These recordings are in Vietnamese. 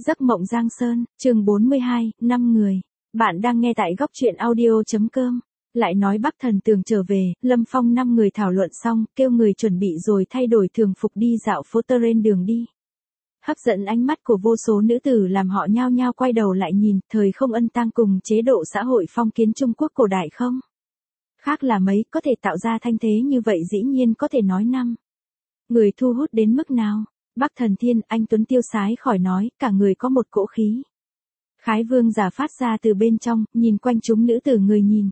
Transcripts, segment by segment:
Giấc mộng Giang Sơn, chương 42, 5 người. Bạn đang nghe tại góc truyện audio.com. Lại nói Bắc Thần Tường trở về, Lâm Phong 5 người thảo luận xong, kêu người chuẩn bị rồi thay đổi thường phục đi dạo phố trên đường đi. Hấp dẫn ánh mắt của vô số nữ tử làm họ nhao nhao quay đầu lại nhìn, thời không ân tang cùng chế độ xã hội phong kiến Trung Quốc cổ đại không? Khác là mấy, có thể tạo ra thanh thế như vậy dĩ nhiên có thể nói năm. Người thu hút đến mức nào? Bắc Thần Thiên, anh tuấn tiêu sái khỏi nói, cả người có một cỗ khí. Khái vương giả phát ra từ bên trong, nhìn quanh chúng nữ tử người nhìn.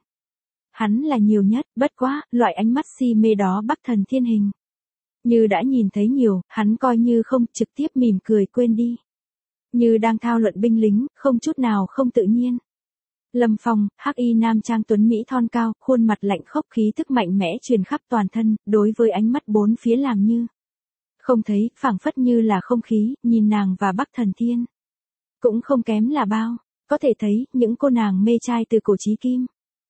Hắn là nhiều nhất, bất quá, loại ánh mắt si mê đó Bắc Thần Thiên hình. Như đã nhìn thấy nhiều, hắn coi như không, trực tiếp mỉm cười quên đi. Như đang thao luận binh lính, không chút nào không tự nhiên. Lâm Phong, hắc y nam trang tuấn Mỹ thon cao, khuôn mặt lạnh khốc khí thức mạnh mẽ truyền khắp toàn thân, đối với ánh mắt bốn phía làm như không thấy, phảng phất như là không khí, nhìn nàng và Bắc Thần Thiên. Cũng không kém là bao, có thể thấy, những cô nàng mê trai từ cổ chí kim.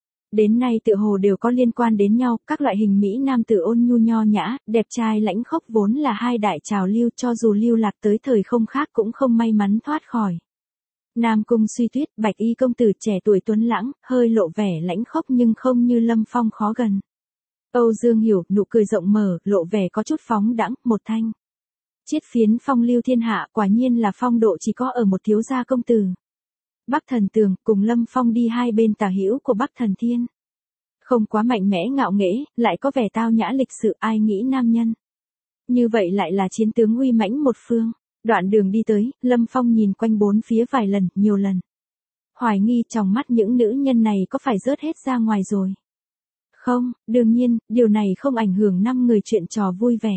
Đến nay tựa hồ đều có liên quan đến nhau, các loại hình Mỹ nam tử ôn nhu nho nhã, đẹp trai lãnh khốc vốn là hai đại trào lưu, cho dù lưu lạc tới thời không khác cũng không may mắn thoát khỏi. Nam Cung Suy Tuyết, bạch y công tử trẻ tuổi tuấn lãng, hơi lộ vẻ lãnh khốc nhưng không như Lâm Phong khó gần. Âu Dương Hiểu, nụ cười rộng mở, lộ vẻ có chút phóng đãng, một thanh chiết phiến phong lưu thiên hạ, quả nhiên là phong độ chỉ có ở một thiếu gia công tử. Bắc Thần Tường cùng Lâm Phong đi hai bên tả hữu của Bắc Thần Thiên. Không quá mạnh mẽ ngạo nghễ, lại có vẻ tao nhã lịch sự, ai nghĩ nam nhân. Như vậy lại là chiến tướng uy mãnh một phương. Đoạn đường đi tới, Lâm Phong nhìn quanh bốn phía vài lần, nhiều lần. Hoài nghi trong mắt những nữ nhân này có phải rớt hết ra ngoài rồi. Không, đương nhiên, điều này không ảnh hưởng 5 người chuyện trò vui vẻ.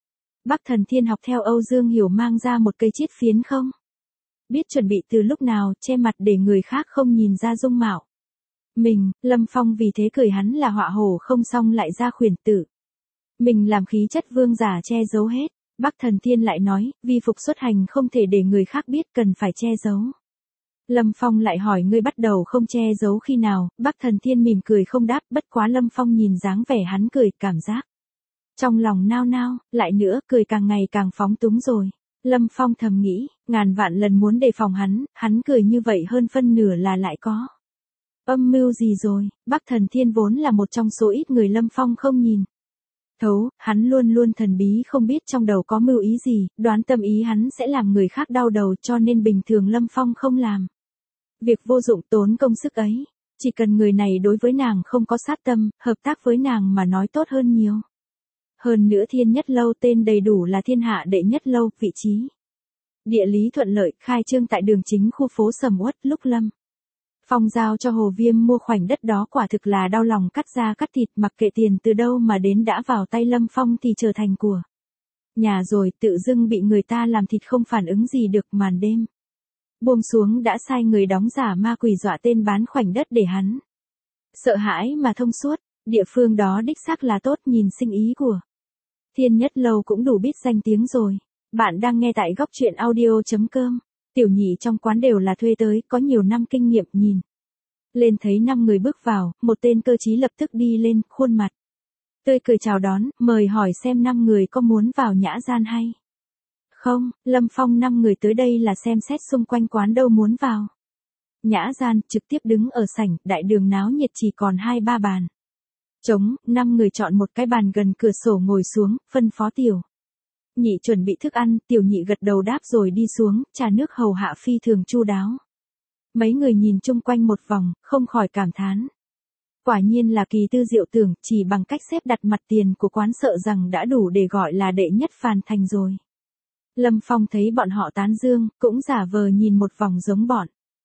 Bắc Thần Thiên học theo Âu Dương Hiểu mang ra một cây chiết phiến không? Biết chuẩn bị từ lúc nào, che mặt để người khác không nhìn ra dung mạo. Mình, Lâm Phong vì thế cười hắn là họa hổ không xong lại ra khuyển tử. Mình làm khí chất vương giả che giấu hết. Bắc Thần Thiên lại nói, vi phục xuất hành không thể để người khác biết, cần phải che giấu. Lâm Phong lại hỏi ngươi bắt đầu không che giấu khi nào, Bắc Thần Thiên mỉm cười không đáp, bất quá Lâm Phong nhìn dáng vẻ hắn cười, cảm giác trong lòng nao nao, lại nữa, cười càng ngày càng phóng túng rồi. Lâm Phong thầm nghĩ, ngàn vạn lần muốn đề phòng hắn cười như vậy hơn phân nửa là lại có âm mưu gì rồi. Bắc Thần Thiên vốn là một trong số ít người Lâm Phong không nhìn thấu, hắn luôn luôn thần bí không biết trong đầu có mưu ý gì, đoán tâm ý hắn sẽ làm người khác đau đầu, cho nên bình thường Lâm Phong không làm việc vô dụng tốn công sức ấy. Chỉ cần người này đối với nàng không có sát tâm, hợp tác với nàng mà nói tốt hơn nhiều. Hơn nữa Thiên Nhất Lâu tên đầy đủ là Thiên Hạ Đệ Nhất Lâu, vị trí địa lý thuận lợi, khai trương tại đường chính khu phố Sầm Uất. Lúc Lâm Phong giao cho Hồ Viêm mua khoảnh đất đó quả thực là đau lòng cắt da cắt thịt, mặc kệ tiền từ đâu mà đến đã vào tay Lâm Phong thì trở thành của nhà rồi, tự dưng bị người ta làm thịt không phản ứng gì được. Màn đêm buông xuống đã sai người đóng giả ma quỷ dọa tên bán khoảnh đất để hắn sợ hãi mà thông suốt. Địa phương đó đích xác là tốt, nhìn sinh ý của Thiên Nhất Lâu cũng đủ biết danh tiếng rồi. Bạn đang nghe tại góc truyện audio.com. Tiểu nhị trong quán đều là thuê tới, có nhiều năm kinh nghiệm, nhìn lên thấy 5 người bước vào, một tên cơ trí lập tức đi lên, khuôn mặt tươi cười chào đón, mời hỏi xem 5 người có muốn vào nhã gian hay không. Lâm Phong 5 người tới đây là xem xét xung quanh quán, đâu muốn vào nhã gian, trực tiếp đứng ở sảnh, đại đường náo nhiệt chỉ còn 2-3 bàn trống. 5 người chọn một cái bàn gần cửa sổ ngồi xuống, phân phó tiểu nhị chuẩn bị thức ăn. Tiểu nhị gật đầu đáp rồi đi xuống, trà nước hầu hạ phi thường chu đáo. Mấy người nhìn chung quanh một vòng, không khỏi cảm thán. Quả nhiên là kỳ tư diệu tưởng, chỉ bằng cách xếp đặt mặt tiền của quán sợ rằng đã đủ để gọi là đệ nhất phàn thành rồi. Lâm Phong thấy bọn họ tán dương, cũng giả vờ nhìn một vòng giống bọn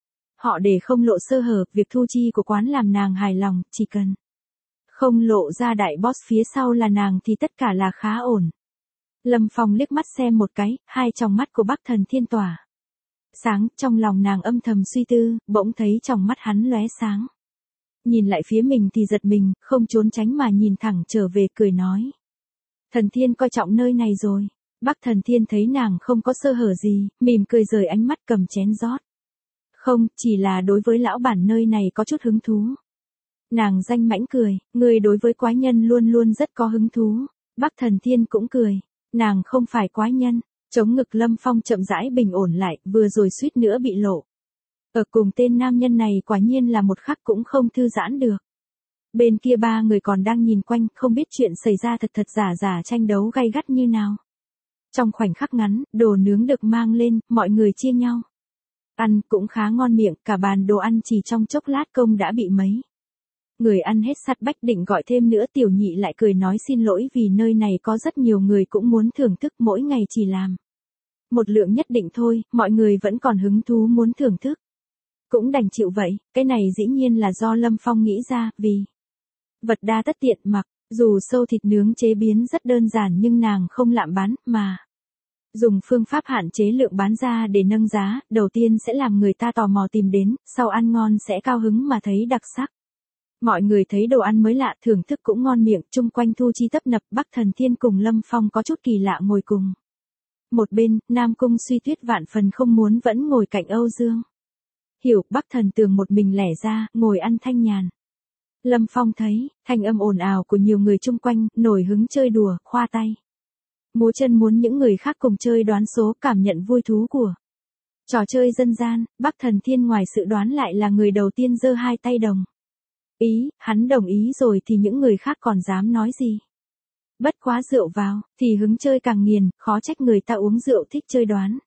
họ để không lộ sơ hở. Việc thu chi của quán làm nàng hài lòng, chỉ cần không lộ ra đại boss phía sau là nàng thì tất cả là khá ổn. Lâm Phong liếc mắt xem một cái, hai tròng mắt của Bắc Thần Thiên tỏa sáng, trong lòng nàng âm thầm suy tư, bỗng thấy trong mắt hắn lóe sáng. Nhìn lại phía mình thì giật mình, không trốn tránh mà nhìn thẳng trở về, cười nói. Thần Thiên coi trọng nơi này rồi. Bắc Thần Thiên thấy nàng không có sơ hở gì, mỉm cười rời ánh mắt cầm chén rót. Không, chỉ là đối với lão bản nơi này có chút hứng thú. Nàng danh mãnh cười, người đối với quái nhân luôn luôn rất có hứng thú. Bắc Thần Thiên cũng cười, nàng không phải quái nhân. Chống ngực Lâm Phong chậm rãi bình ổn lại, vừa rồi suýt nữa bị lộ. Ở cùng tên nam nhân này quả nhiên là một khắc cũng không thư giãn được. Bên kia ba người còn đang nhìn quanh, không biết chuyện xảy ra thật thật giả giả tranh đấu gay gắt như nào. Trong khoảnh khắc ngắn, đồ nướng được mang lên, mọi người chia nhau. Ăn cũng khá ngon miệng, cả bàn đồ ăn chỉ trong chốc lát công đã bị mấy. Người ăn hết sắt bách định gọi thêm nữa, Tiểu Nhị lại cười nói xin lỗi vì nơi này có rất nhiều người cũng muốn thưởng thức, mỗi ngày chỉ làm một lượng nhất định thôi, mọi người vẫn còn hứng thú muốn thưởng thức. Cũng đành chịu vậy, cái này dĩ nhiên là do Lâm Phong nghĩ ra, vì vật đa tất tiện mặc, dù sâu thịt nướng chế biến rất đơn giản nhưng nàng không lạm bán, mà dùng phương pháp hạn chế lượng bán ra để nâng giá, đầu tiên sẽ làm người ta tò mò tìm đến, sau ăn ngon sẽ cao hứng mà thấy đặc sắc. Mọi người thấy đồ ăn mới lạ, thưởng thức cũng ngon miệng, chung quanh thu chi tấp nập, Bắc Thần Thiên cùng Lâm Phong có chút kỳ lạ ngồi cùng một bên, Nam Cung Suy Tuyết vạn phần không muốn vẫn ngồi cạnh Âu Dương Hiểu, Bắc Thần Tường một mình lẻ ra, ngồi ăn thanh nhàn. Lâm Phong thấy, thanh âm ồn ào của nhiều người chung quanh, nổi hứng chơi đùa, khoa tay múa chân muốn những người khác cùng chơi đoán số, cảm nhận vui thú của trò chơi dân gian. Bắc Thần Thiên ngoài sự đoán lại là người đầu tiên giơ hai tay đồng ý, hắn đồng ý rồi thì những người khác còn dám nói gì. Bất quá rượu vào, thì hứng chơi càng nghiền, khó trách người ta uống rượu thích chơi đoán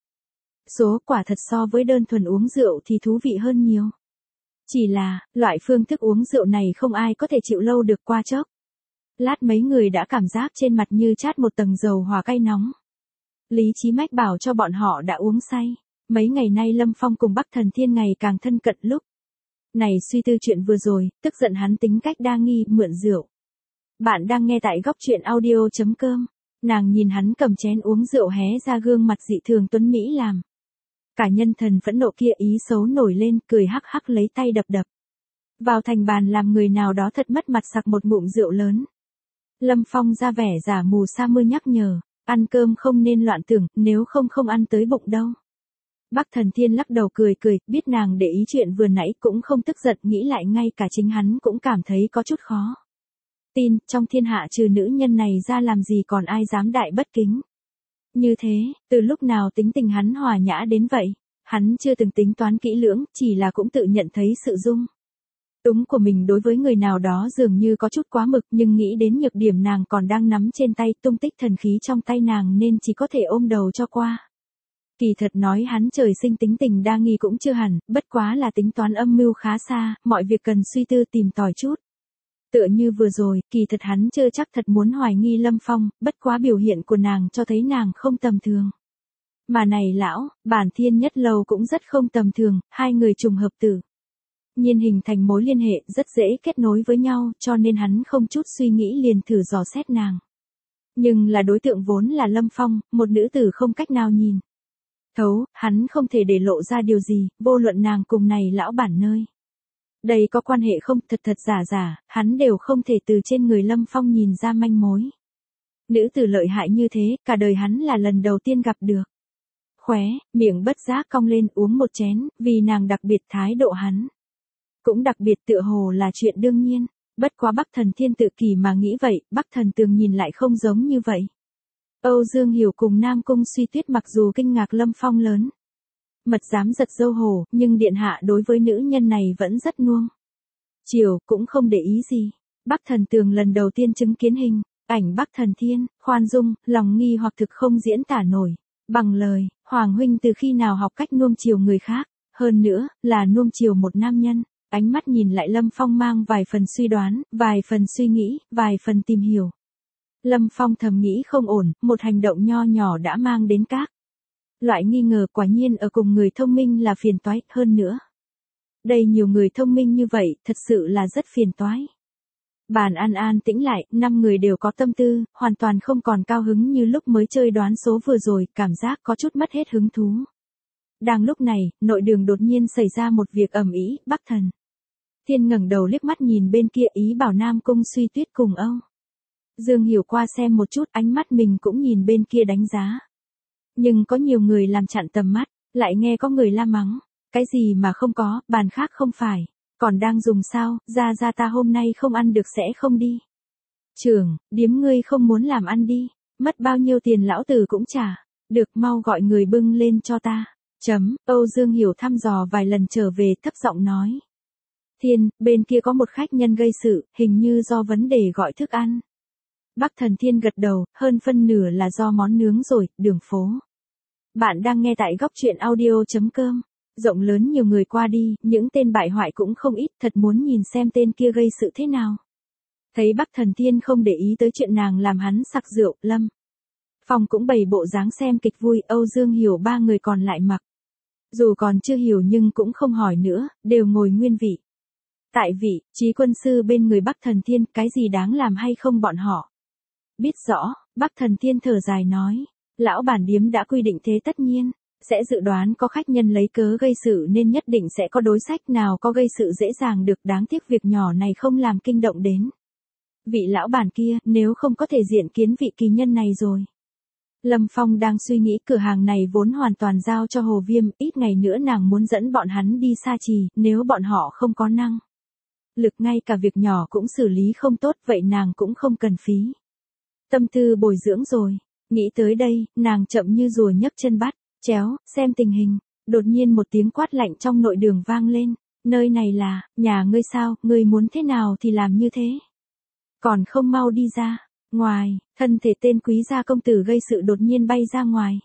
số, quả thật so với đơn thuần uống rượu thì thú vị hơn nhiều. Chỉ là, loại phương thức uống rượu này không ai có thể chịu lâu được, qua chốc lát mấy người đã cảm giác trên mặt như chát một tầng dầu hỏa cay nóng. Lý trí mách bảo cho bọn họ đã uống say. Mấy ngày nay Lâm Phong cùng Bắc Thần Thiên ngày càng thân cận, lúc này suy tư chuyện vừa rồi, tức giận hắn tính cách đa nghi, mượn rượu. Bạn đang nghe tại góc truyện audio.com. Nàng nhìn hắn cầm chén uống rượu hé ra gương mặt dị thường tuấn mỹ làm cả nhân thần phẫn nộ kia ý xấu nổi lên, cười hắc hắc lấy tay đập đập vào thành bàn làm người nào đó thật mất mặt, sặc một ngụm rượu lớn. Lâm Phong ra vẻ giả mù sa mưa nhắc nhở, ăn cơm không nên loạn tưởng, nếu không không ăn tới bụng đâu. Bắc Thần Thiên lắc đầu cười cười, biết nàng để ý chuyện vừa nãy cũng không tức giận, nghĩ lại ngay cả chính hắn cũng cảm thấy có chút khó tin, trong thiên hạ trừ nữ nhân này ra làm gì còn ai dám đại bất kính như thế. Từ lúc nào tính tình hắn hòa nhã đến vậy? Hắn chưa từng tính toán kỹ lưỡng, chỉ là cũng tự nhận thấy sự dung túng của mình đối với người nào đó dường như có chút quá mực, nhưng nghĩ đến nhược điểm nàng còn đang nắm trên tay, tung tích thần khí trong tay nàng, nên chỉ có thể ôm đầu cho qua. Kỳ thật nói hắn trời sinh tính tình đa nghi cũng chưa hẳn, bất quá là tính toán âm mưu khá xa, mọi việc cần suy tư tìm tòi chút. Tựa như vừa rồi, kỳ thật hắn chưa chắc thật muốn hoài nghi Lâm Phong, bất quá biểu hiện của nàng cho thấy nàng không tầm thường. Mà này lão, Bản Thiên Nhất Lâu cũng rất không tầm thường, hai người trùng hợp tử nhiên hình thành mối liên hệ rất dễ kết nối với nhau, cho nên hắn không chút suy nghĩ liền thử dò xét nàng. Nhưng là đối tượng vốn là Lâm Phong, một nữ tử không cách nào nhìn thấu, hắn không thể để lộ ra điều gì, vô luận nàng cùng này lão bản nơi đây có quan hệ không, thật thật giả giả, hắn đều không thể từ trên người Lâm Phong nhìn ra manh mối. Nữ tử lợi hại như thế, cả đời hắn là lần đầu tiên gặp được. Khóe miệng bất giác cong lên, uống một chén, vì nàng đặc biệt, thái độ hắn cũng đặc biệt, tựa hồ là chuyện đương nhiên. Bất quá Bắc Thần Thiên tự kỷ mà nghĩ vậy, Bắc Thần Tường nhìn lại không giống như vậy. Âu Dương Hiểu cùng Nam Cung Suy Tuyết mặc dù kinh ngạc Lâm Phong lớn mật dám giật dâu hổ, nhưng điện hạ đối với nữ nhân này vẫn rất nuông chiều, cũng không để ý gì. Bắc Thần Tường lần đầu tiên chứng kiến hình ảnh Bắc Thần Thiên, khoan dung, lòng nghi hoặc thực không diễn tả nổi bằng lời. Hoàng huynh từ khi nào học cách nuông chiều người khác, hơn nữa là nuông chiều một nam nhân? Ánh mắt nhìn lại Lâm Phong mang vài phần suy đoán, vài phần suy nghĩ, vài phần tìm hiểu. Lâm Phong thầm nghĩ không ổn, một hành động nho nhỏ đã mang đến các loại nghi ngờ, quả nhiên ở cùng người thông minh là phiền toái, hơn nữa. Đây nhiều người thông minh như vậy, thật sự là rất phiền toái. Bàn ăn an tĩnh lại, 5 người đều có tâm tư, hoàn toàn không còn cao hứng như lúc mới chơi đoán số vừa rồi, cảm giác có chút mất hết hứng thú. Đang lúc này, nội đường đột nhiên xảy ra một việc ầm ĩ. Bắc Thần Thiên ngẩng đầu liếc mắt nhìn bên kia, ý bảo Nam Cung Suy Tuyết cùng Âu Dương Hiểu qua xem một chút, ánh mắt mình cũng nhìn bên kia đánh giá. Nhưng có nhiều người làm chặn tầm mắt, lại nghe có người la mắng. Cái gì mà không có, bàn khác không phải còn đang dùng sao, ra ta hôm nay không ăn được sẽ không đi. Trưởng, điếm ngươi không muốn làm ăn đi, mất bao nhiêu tiền lão tử cũng trả. Được, mau gọi người bưng lên cho ta. Âu Dương Hiểu thăm dò vài lần trở về thấp giọng nói. Thiên, bên kia có một khách nhân gây sự, hình như do vấn đề gọi thức ăn. Bắc Thần Thiên gật đầu, hơn phân nửa là do món nướng rồi, đường phố. Bạn đang nghe tại góc truyện audio.com. Rộng lớn nhiều người qua đi, những tên bại hoại cũng không ít, thật muốn nhìn xem tên kia gây sự thế nào. Thấy Bắc Thần Thiên không để ý tới chuyện nàng làm hắn sặc rượu, Lâm Phong cũng bày bộ dáng xem kịch vui, Âu Dương Hiểu ba người còn lại mặc. Dù còn chưa hiểu nhưng cũng không hỏi nữa, đều ngồi nguyên vị. Tại vị, Trí Quân Sư bên người Bắc Thần Thiên, cái gì đáng làm hay không bọn họ biết rõ. Bắc Thần Thiên thở dài nói, lão bản điếm đã quy định thế, tất nhiên sẽ dự đoán có khách nhân lấy cớ gây sự nên nhất định sẽ có đối sách, nào có gây sự dễ dàng được, đáng tiếc việc nhỏ này không làm kinh động đến vị lão bản kia, nếu không có thể diện kiến vị kỳ nhân này rồi. Lâm Phong đang suy nghĩ, cửa hàng này vốn hoàn toàn giao cho Hồ Viêm, ít ngày nữa nàng muốn dẫn bọn hắn đi Sa Trì, nếu bọn họ không có năng lực ngay cả việc nhỏ cũng xử lý không tốt, vậy nàng cũng không cần phí tâm tư bồi dưỡng rồi. Nghĩ tới đây, nàng chậm như rùa nhấc chân bắt chéo, xem tình hình. Đột nhiên một tiếng quát lạnh trong nội đường vang lên, nơi này là nhà ngươi sao, ngươi muốn thế nào thì làm như thế. Còn không mau đi ra. Ngoài, thân thể tên Quý gia công tử gây sự đột nhiên bay ra ngoài.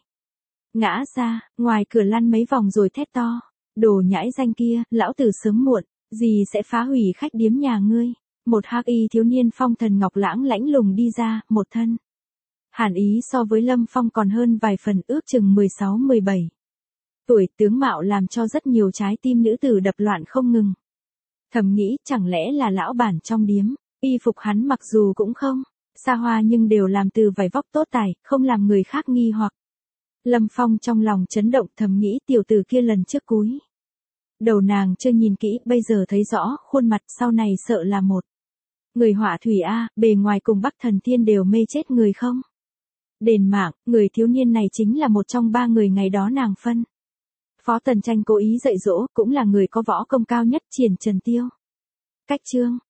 Ngã ra, ngoài cửa lăn mấy vòng rồi thét to. Đồ nhãi danh kia, lão tử sớm muộn gì sẽ phá hủy khách điếm nhà ngươi. Một hắc y thiếu niên phong thần ngọc lãng lãnh lùng đi ra, một thân hàn ý so với Lâm Phong còn hơn vài phần, ước chừng 16-17 tuổi, tướng mạo làm cho rất nhiều trái tim nữ tử đập loạn không ngừng. Thầm nghĩ, chẳng lẽ là lão bản trong điếm. Y phục hắn mặc dù cũng không xa hoa nhưng đều làm từ vải vóc tốt tài, không làm người khác nghi hoặc. Lâm Phong trong lòng chấn động, thầm nghĩ tiểu tử kia lần trước cúi đầu nàng chưa nhìn kỹ, bây giờ thấy rõ khuôn mặt, sau này sợ là một người họa thủy a, bề ngoài cùng Bắc Thần Thiên đều mê chết người không đền mạng. Người thiếu niên này chính là một trong ba người ngày đó nàng phân phó Tần Tranh cố ý dạy dỗ, cũng là người có võ công cao nhất, Triển Trần Tiêu. Cách chương